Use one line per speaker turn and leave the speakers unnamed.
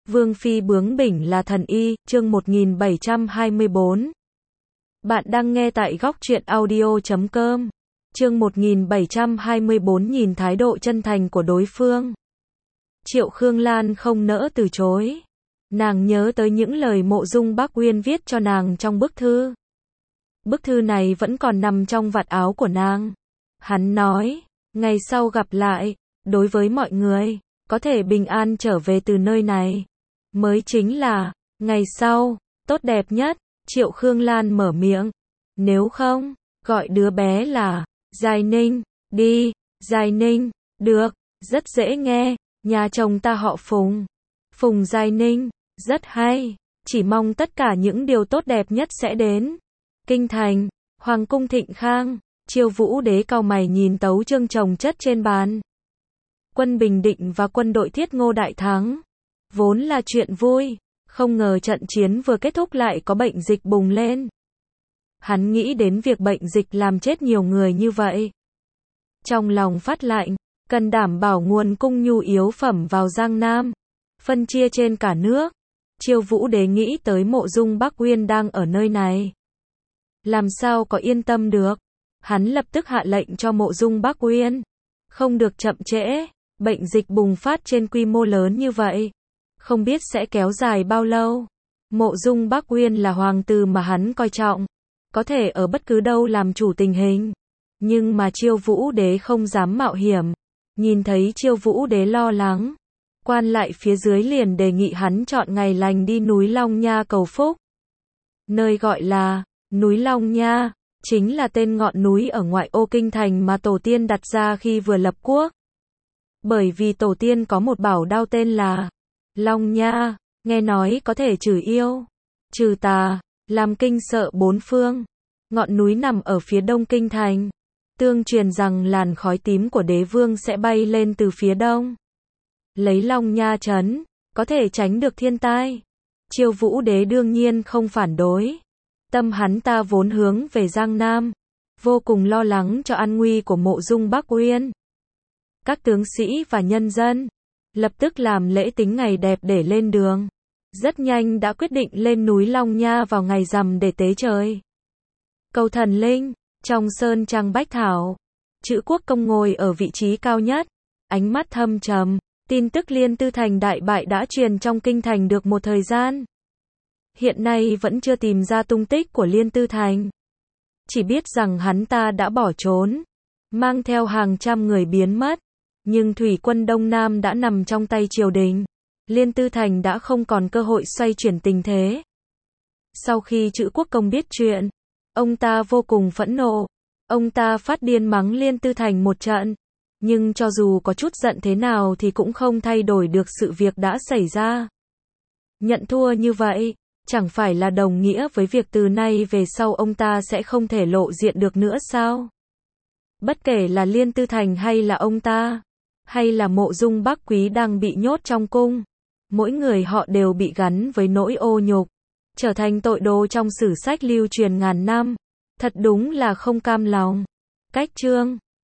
Vương phi bướng bỉnh là thần y, chương 1724. Bạn đang nghe tại góc truyện audio.com. Chương 1724 nhìn thái độ chân thành của đối phương. Triệu Khương Lan không nỡ từ chối. Nàng nhớ tới những lời Mộ Dung Bác Uyên viết cho nàng trong bức thư. Bức thư này vẫn còn nằm trong vạt áo của nàng. Hắn nói, ngày sau gặp lại, đối với mọi người, có thể bình an trở về từ nơi này, mới chính là, ngày sau, tốt đẹp nhất. Triệu Khương Lan mở miệng, nếu không, gọi đứa bé là, Giai Ninh, đi. Giai Ninh, được, rất dễ nghe, nhà chồng ta họ Phùng. Phùng Giai Ninh, rất hay, chỉ mong tất cả những điều tốt đẹp nhất sẽ đến. Kinh thành, Hoàng cung Thịnh Khang, Chiêu Vũ Đế cau mày nhìn tấu chương chồng chất trên bàn. Quân Bình Định và quân đội Thiết Ngô đại thắng. Vốn là chuyện vui, không ngờ trận chiến vừa kết thúc lại có bệnh dịch bùng lên. Hắn nghĩ đến việc bệnh dịch làm chết nhiều người như vậy. Trong lòng phát lạnh, cần đảm bảo nguồn cung nhu yếu phẩm vào Giang Nam, phân chia trên cả nước. Chiêu Vũ Đế nghĩ tới Mộ Dung Bác Uyên đang ở nơi này. Làm sao có yên tâm được. Hắn lập tức hạ lệnh cho Mộ Dung Bác Uyên, không được chậm trễ. Bệnh dịch bùng phát trên quy mô lớn như vậy, không biết sẽ kéo dài bao lâu. Mộ Dung Bác Uyên là hoàng tử mà hắn coi trọng, có thể ở bất cứ đâu làm chủ tình hình. Nhưng mà Chiêu Vũ Đế không dám mạo hiểm. Nhìn thấy Chiêu Vũ Đế lo lắng, quan lại phía dưới liền đề nghị hắn chọn ngày lành đi núi Long Nha cầu phúc. Nơi gọi là núi Long Nha chính là tên ngọn núi ở ngoại ô kinh thành mà tổ tiên đặt ra khi vừa lập quốc. Bởi vì tổ tiên có một bảo đao tên là Long Nha, nghe nói có thể trừ yêu, trừ tà, làm kinh sợ bốn phương. Ngọn núi nằm ở phía đông kinh thành. Tương truyền rằng làn khói tím của đế vương sẽ bay lên từ phía đông. Lấy Long Nha trấn, có thể tránh được thiên tai. Chiêu Vũ Đế đương nhiên không phản đối. Tâm hắn ta vốn hướng về Giang Nam, vô cùng lo lắng cho an nguy của Mộ Dung Bác Uyên. Các tướng sĩ và nhân dân lập tức làm lễ tính ngày đẹp để lên đường. Rất nhanh đã quyết định lên núi Long Nha vào ngày rằm để tế trời. Cầu thần linh, trong sơn trang bách thảo, Chữ Quốc Công ngồi ở vị trí cao nhất, ánh mắt thâm trầm. Tin tức Liên Tư Thành đại bại đã truyền trong kinh thành được một thời gian. Hiện nay vẫn chưa tìm ra tung tích của Liên Tư Thành. Chỉ biết rằng hắn ta đã bỏ trốn, mang theo hàng trăm người biến mất. Nhưng thủy quân Đông Nam đã nằm trong tay triều đình. Liên Tư Thành đã không còn cơ hội xoay chuyển tình thế. Sau khi Chữ Quốc Công biết chuyện, ông ta vô cùng phẫn nộ. Ông ta phát điên mắng Liên Tư Thành một trận. Nhưng cho dù có chút giận thế nào thì cũng không thay đổi được sự việc đã xảy ra. Nhận thua như vậy, chẳng phải là đồng nghĩa với việc từ nay về sau ông ta sẽ không thể lộ diện được nữa sao? Bất kể là Liên Tư Thành hay là ông ta, hay là Mộ Dung Bác Quý đang bị nhốt trong cung, mỗi người họ đều bị gắn với nỗi ô nhục, trở thành tội đồ trong sử sách lưu truyền ngàn năm. Thật đúng là không cam lòng. Cách chương